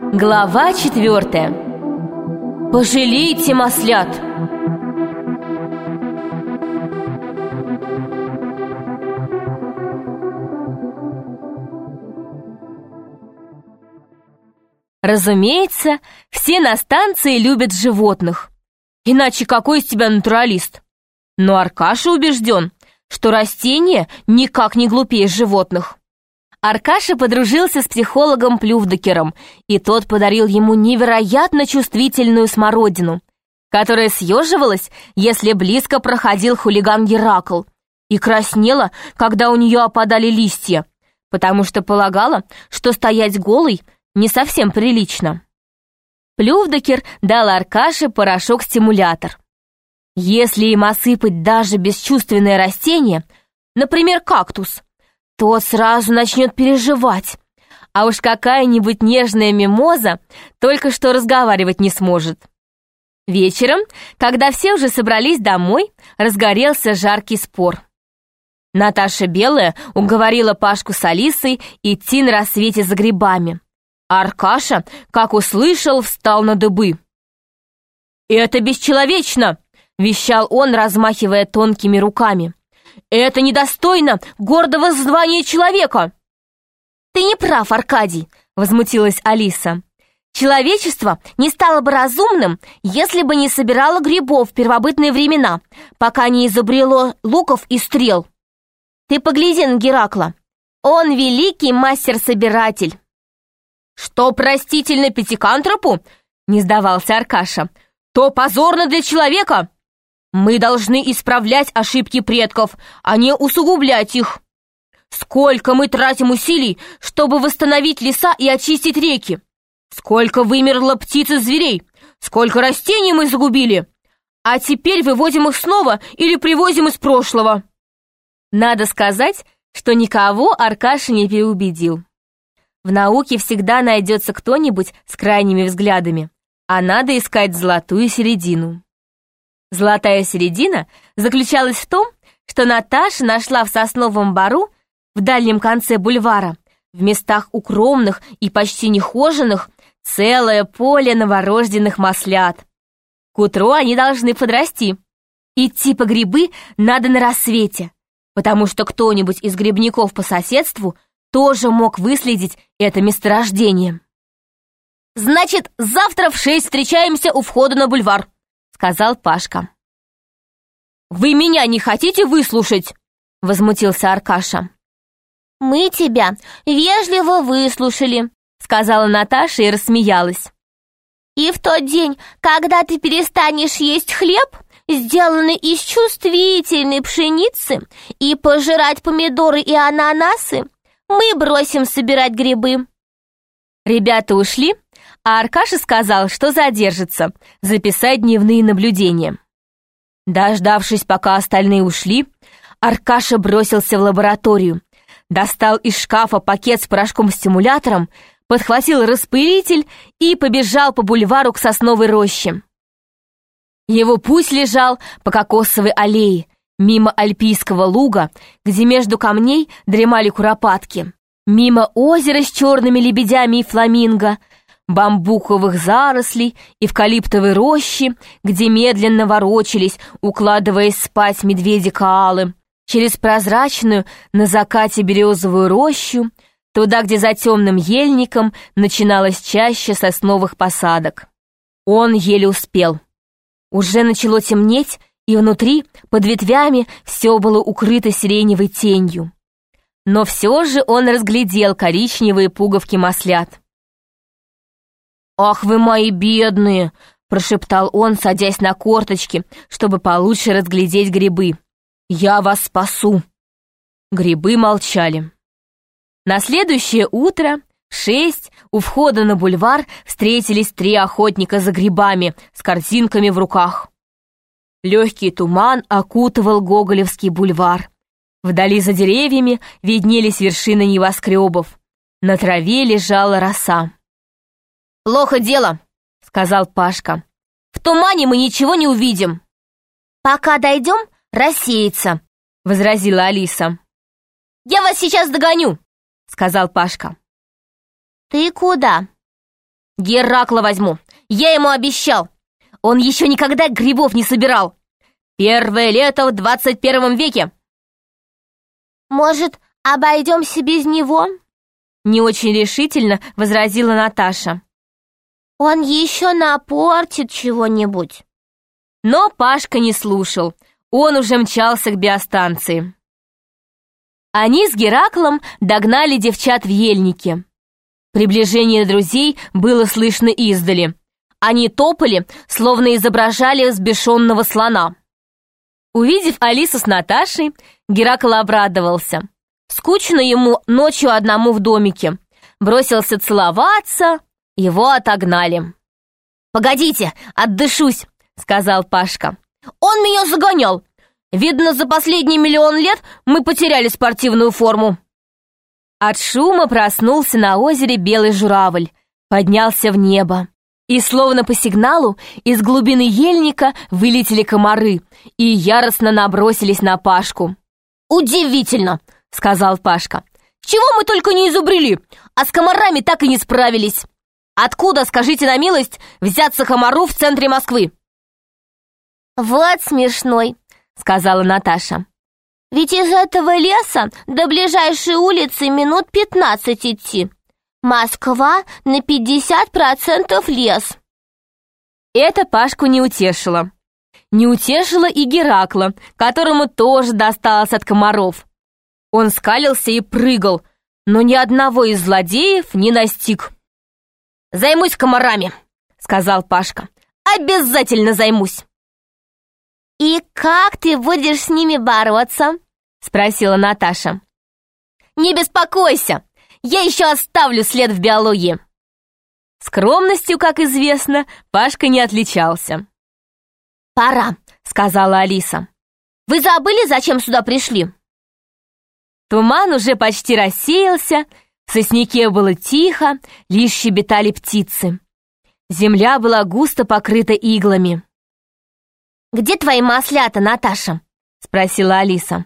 Глава 4. Пожалейте маслят. Разумеется, все на станции любят животных. Иначе какой из тебя натуралист? Но Аркаша убежден, что растения никак не глупее животных. Аркаша подружился с психологом Плювдокером, и тот подарил ему невероятно чувствительную смородину, которая съеживалась, если близко проходил хулиган Геракл, и краснела, когда у нее опадали листья, потому что полагала, что стоять голой не совсем прилично. Плювдокер дал Аркаше порошок-стимулятор. Если им осыпать даже бесчувственное растение, например, кактус, тот сразу начнет переживать, а уж какая-нибудь нежная мимоза только что разговаривать не сможет. Вечером, когда все уже собрались домой, разгорелся жаркий спор. Наташа Белая уговорила Пашку с Алисой идти на рассвете за грибами, а Аркаша, как услышал, встал на дыбы. «Это бесчеловечно!» — вещал он, размахивая тонкими руками. «Это недостойно гордого звания человека!» «Ты не прав, Аркадий!» — возмутилась Алиса. «Человечество не стало бы разумным, если бы не собирало грибов в первобытные времена, пока не изобрело луков и стрел. Ты погляди на Геракла. Он великий мастер-собиратель». «Что простительно пятикантропу?» — не сдавался Аркаша. «То позорно для человека! Мы должны исправлять ошибки предков, а не усугублять их. Сколько мы тратим усилий, чтобы восстановить леса и очистить реки? Сколько вымерло птиц и зверей? Сколько растений мы загубили? А теперь выводим их снова или привозим из прошлого?» Надо сказать, что никого Аркаша не переубедил. В науке всегда найдется кто-нибудь с крайними взглядами, а надо искать золотую середину. Золотая середина заключалась в том, что Наташа нашла в сосновом бору в дальнем конце бульвара, в местах укромных и почти нехоженных, целое поле новорожденных маслят. К утру они должны подрасти. Идти по грибы надо на рассвете, потому что кто-нибудь из грибников по соседству тоже мог выследить это месторождение. «Значит, завтра в 6 встречаемся у входа на бульвар», — сказал Пашка. «Вы меня не хотите выслушать?» — возмутился Аркаша. «Мы тебя вежливо выслушали», — сказала Наташа и рассмеялась. «И в тот день, когда ты перестанешь есть хлеб, сделанный из чувствительной пшеницы, и пожирать помидоры и ананасы, мы бросим собирать грибы». Ребята ушли, а Аркаша сказал, что задержится, записать дневные наблюдения. Дождавшись, пока остальные ушли, Аркаша бросился в лабораторию, достал из шкафа пакет с порошком-стимулятором, подхватил распылитель и побежал по бульвару к сосновой роще. Его путь лежал по кокосовой аллее, мимо альпийского луга, где между камней дремали куропатки, мимо озера с черными лебедями и фламинго, бамбуковых зарослей, эвкалиптовой рощи, где медленно ворочались, укладываясь спать медведи-коалы, через прозрачную на закате березовую рощу, туда, где за темным ельником начиналась чаща сосновых посадок. Он еле успел. Уже начало темнеть, и внутри, под ветвями, все было укрыто сиреневой тенью. Но все же он разглядел коричневые пуговки маслят. «Ах вы мои бедные!» — прошептал он, садясь на корточки, чтобы получше разглядеть грибы. «Я вас спасу!» Грибы молчали. На следующее утро в 6 у входа на бульвар встретились 3 охотника за грибами с корзинками в руках. Легкий туман окутывал Гоголевский бульвар. Вдали за деревьями виднелись вершины небоскребов. На траве лежала роса. «Плохо дело», — сказал Пашка. «В тумане мы ничего не увидим». «Пока дойдем, рассеется», — возразила Алиса. «Я вас сейчас догоню», — сказал Пашка. «Ты куда?» Геракла возьму. Я ему обещал. Он еще никогда грибов не собирал. Первое лето в 21 веке. Может, обойдемся без него? Не очень решительно возразила Наташа. Он еще напортит чего-нибудь. Но Пашка не слушал. Он уже мчался к биостанции. Они с Гераклом догнали девчат в ельнике. Приближение друзей было слышно издали. Они топали, словно изображали взбешенного слона. Увидев Алису с Наташей, Геракл обрадовался. Скучно ему ночью одному в домике. Бросился целоваться, его отогнали. «Погодите, отдышусь», — сказал Пашка. «Он меня загонял. Видно, за последний 1 000 000 лет мы потеряли спортивную форму». От шума проснулся на озере белый журавль, поднялся в небо. И словно по сигналу из глубины ельника вылетели комары и яростно набросились на Пашку. «Удивительно», — сказал Пашка. «Чего мы только не изобрели, а с комарами так и не справились. Откуда, скажите на милость, взяться комару в центре Москвы?» «Вот смешной», — сказала Наташа. «Ведь из этого леса до ближайшей улицы минут 15 идти. Москва на 50% лес». Это Пашку не утешило. Не утешило и Геракла, которому тоже досталось от комаров. Он скалился и прыгал, но ни одного из злодеев не настиг. «Займусь комарами», — сказал Пашка. «Обязательно займусь». «И как ты будешь с ними бороться?» — спросила Наташа. «Не беспокойся, я еще оставлю след в биологии». Скромностью, как известно, Пашка не отличался. «Пора», — сказала Алиса. «Вы забыли, зачем сюда пришли?» Туман уже почти рассеялся, в сосняке было тихо, лишь щебетали птицы. Земля была густо покрыта иглами. «Где твои маслята, Наташа?» — спросила Алиса.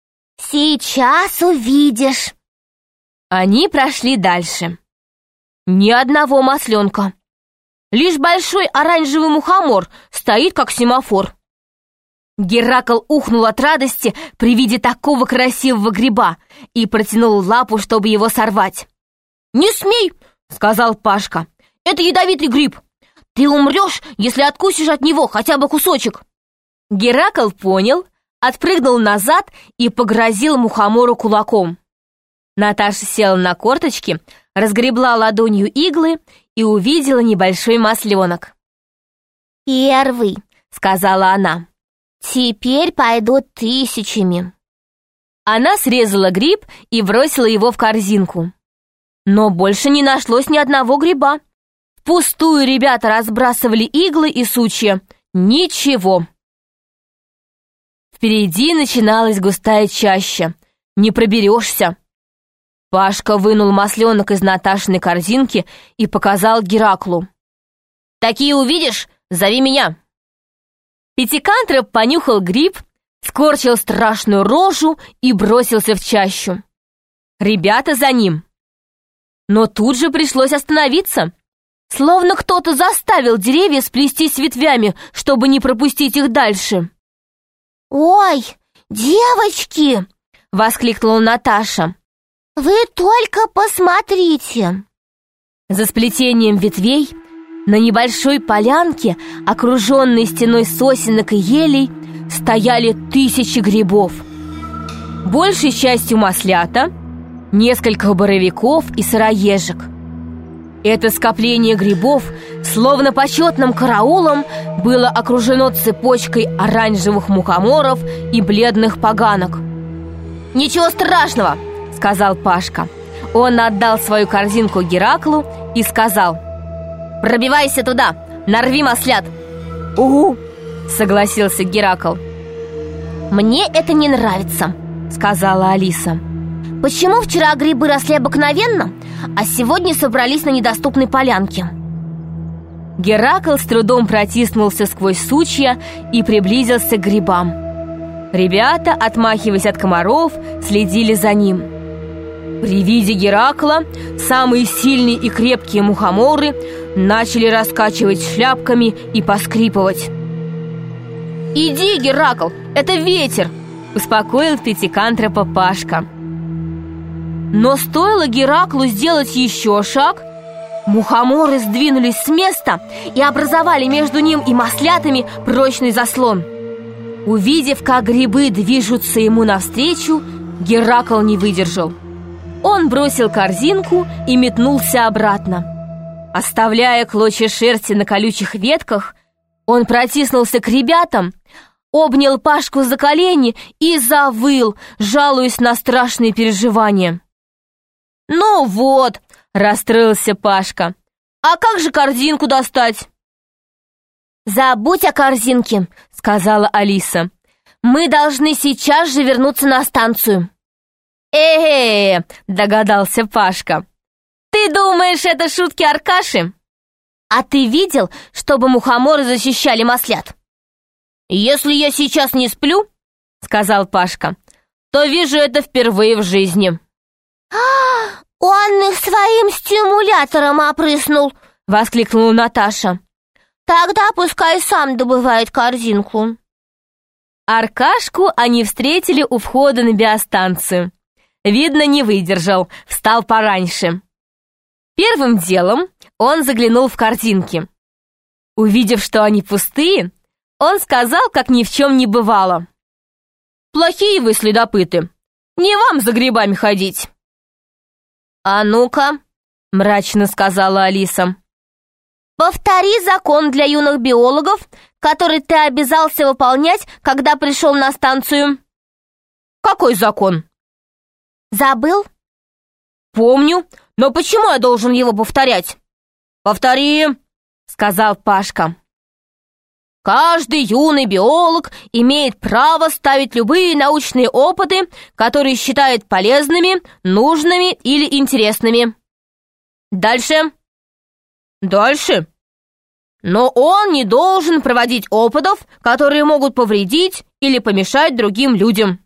«Сейчас увидишь». Они прошли дальше. Ни одного масленка. Лишь большой оранжевый мухомор стоит, как семафор. Геракл ухнул от радости при виде такого красивого гриба и протянул лапу, чтобы его сорвать. «Не смей!» — сказал Пашка. «Это ядовитый гриб. Ты умрешь, если откусишь от него хотя бы кусочек». Геракл понял, отпрыгнул назад и погрозил мухомору кулаком. Наташа села на корточки, разгребла ладонью иглы и увидела небольшой масленок. «Первый», — сказала она. «Теперь пойдут тысячами». Она срезала гриб и бросила его в корзинку. Но больше не нашлось ни одного гриба. Впустую ребята разбрасывали иглы и сучья. Ничего. Впереди начиналась густая чаща. Не проберешься. Пашка вынул масленок из Наташиной корзинки и показал Гераклу. «Такие увидишь, зови меня». Пятикантроп понюхал гриб, скорчил страшную рожу и бросился в чащу. Ребята за ним. Но тут же пришлось остановиться. Словно кто-то заставил деревья сплестись ветвями, чтобы не пропустить их дальше. «Ой, девочки!» — воскликнула Наташа. «Вы только посмотрите!» За сплетением ветвей на небольшой полянке, окруженной стеной сосенок и елей, стояли 1000 грибов. Большей частью маслята, несколько боровиков и сыроежек. Это скопление грибов, словно почетным караулом, было окружено цепочкой оранжевых мухоморов и бледных поганок. «Ничего страшного», — сказал Пашка. Он отдал свою корзинку Гераклу и сказал: «Пробивайся туда, нарви маслят». «Угу», — согласился Геракл. «Мне это не нравится», — сказала Алиса. «Почему вчера грибы росли обыкновенно, а сегодня собрались на недоступной полянке?» Геракл с трудом протиснулся сквозь сучья и приблизился к грибам. Ребята, отмахиваясь от комаров, следили за ним. При виде Геракла самые сильные и крепкие мухоморы начали раскачивать шляпками и поскрипывать. «Иди, Геракл, это ветер!» — успокоил пятикантропа Пашка. Но стоило Гераклу сделать еще шаг, мухоморы сдвинулись с места и образовали между ним и маслятами прочный заслон. Увидев, как грибы движутся ему навстречу, Геракл не выдержал. Он бросил корзинку и метнулся обратно. Оставляя клочья шерсти на колючих ветках, он протиснулся к ребятам, обнял Пашку за колени и завыл, жалуясь на страшные переживания. «Ну вот», — расстроился Пашка, — «а как же корзинку достать?» «Забудь о корзинке», — сказала Алиса. «Мы должны сейчас же вернуться на станцию». Догадался Пашка. «Ты думаешь, это шутки Аркаши?» «А ты видел, чтобы мухоморы защищали маслят?» «Если я сейчас не сплю, — сказал Пашка, — то вижу это впервые в жизни». «Он их своим стимулятором опрыснул!» — воскликнула Наташа. «Тогда пускай сам добывает корзинку». Аркашку они встретили у входа на биостанцию. Видно, не выдержал, встал пораньше. Первым делом он заглянул в корзинки. Увидев, что они пустые, он сказал, как ни в чем не бывало: «Плохие вы следопыты, не вам за грибами ходить». «А ну-ка», — мрачно сказала Алиса, «повтори закон для юных биологов, который ты обязался выполнять, когда пришел на станцию». «Какой закон?» «Забыл?» «Помню, но почему я должен его повторять?» «Повтори», — сказал Пашка. «Каждый юный биолог имеет право ставить любые научные опыты, которые считает полезными, нужными или интересными». «Дальше». «Дальше». «Но он не должен проводить опытов, которые могут повредить или помешать другим людям».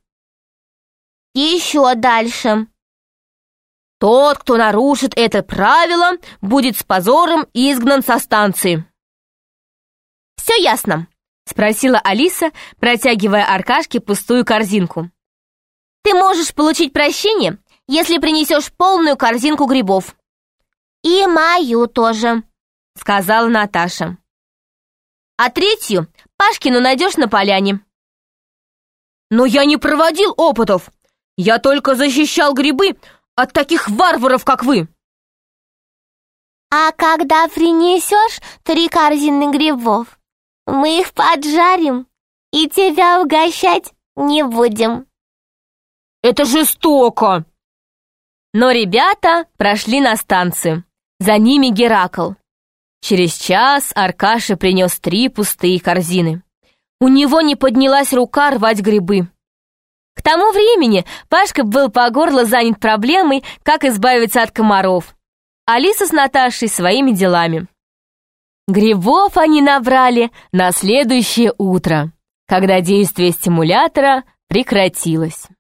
«Еще дальше». «Тот, кто нарушит это правило, будет с позором изгнан со станции». «Все ясно?» — спросила Алиса, протягивая Аркашке пустую корзинку. «Ты можешь получить прощение, если принесешь полную корзинку грибов». «И мою тоже», — сказала Наташа. «А третью Пашкину найдешь на поляне». «Но я не проводил опытов! Я только защищал грибы от таких варваров, как вы!» «А когда принесешь 3 корзины грибов, мы их поджарим и тебя угощать не будем». «Это жестоко!» Но ребята прошли на станцию. За ними Геракл. Через час Аркаша принес 3 пустые корзины. У него не поднялась рука рвать грибы. К тому времени Пашка был по горло занят проблемой, как избавиться от комаров. Алиса с Наташей своими делами. Грибов они набрали на следующее утро, когда действие стимулятора прекратилось.